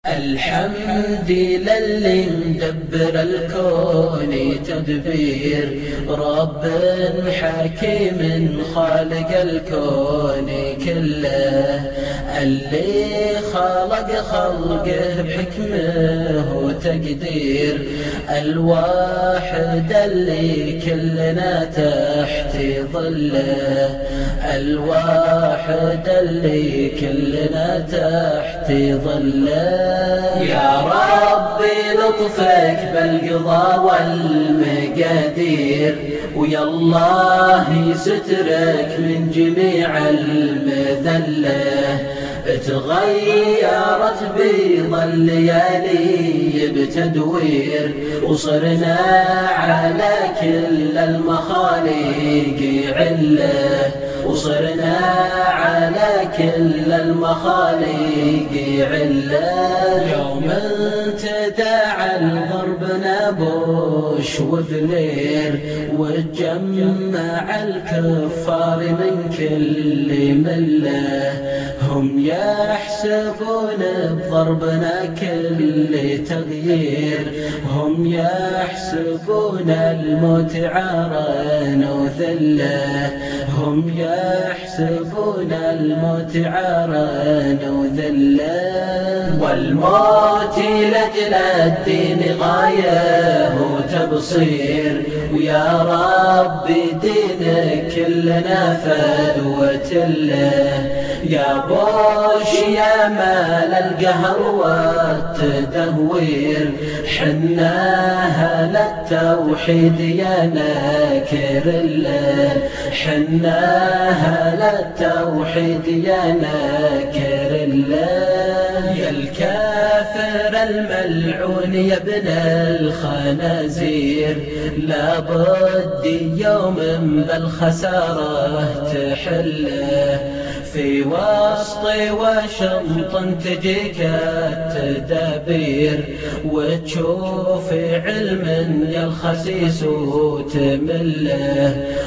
الحمد للي مدبر الكون تدبير، رب حكيم خالق الكون كله، اللي خلق خلقه بحكمه وتقدير، الواحد اللي كلنا تحت ظله، الواحد اللي كلنا تحت ظله. يا ربي لطفك بالقضاء والمقادير، ويا الله سترك من جميع المذلة، تغيرت بيض الليالي بتدوير، وصرنا على كل المخاليق عله، وصرنا على كل المخاليق عله. يوم تداعى ضربنا بوش وبلير، وتجمع الكفار من كل مله، هم يحسبون بضربنا كل تغيير، هم يحسبون الموت عارا وذله، هم يحسبون الموت عارا وذله. والموت لأجل الدين غاية وتبصير، ويا ربي دينك كلنا فدوة له. يا بوش يا مال القهر والتدهوير، حنا أهل التوحيد يا ناكر الله، حنا أهل التوحيد يا ناكر الله. يا الكافر الملعون يا ابن الخنازير، لابد يوم بالخسارة تحله، في وسط وشمط تجيك التدابير، وتشوف علم يا الخسيس وتمله،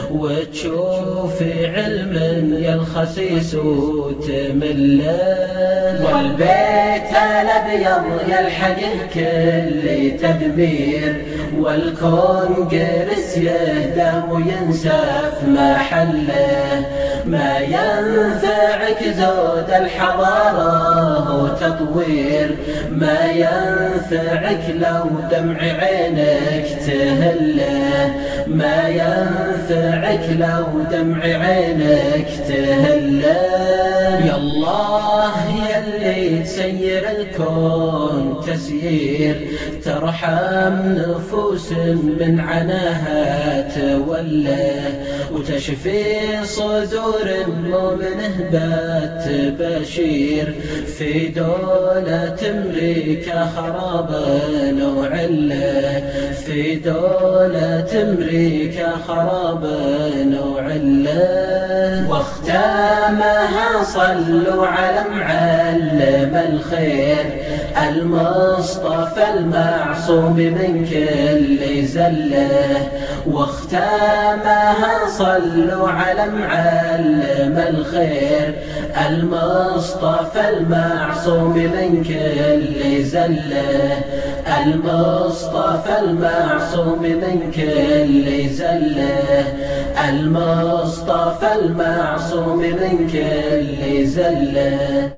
وتشوف علم يا الخسيس وتمله. والبيت الابيض يلحقه كل تدمير، والكون جرس يهدى وينسف محله، ما ينفعك زود الحضارة وتطوير، ما ينفعك لو دمع عينك تهله، ما ينفعك لو دمع عينك تهله. يا الله يا اللي تسير الكون تسيير، ترحم نفوس من عناها تولى، وتشفي صدور مؤمنه بات بشير، في دولة أمريكا خرابا وعله، في دولة أمريكا خرابا وعله. واختامها صلوا على معلم الخير، المصطفى المعصوم من كل زله، واختامها صلوا على معلم الخير، المصطفى المعصوم من كل زله، المصطفى المعصوم من كل زله، المصطفى المعصوم من كل زله.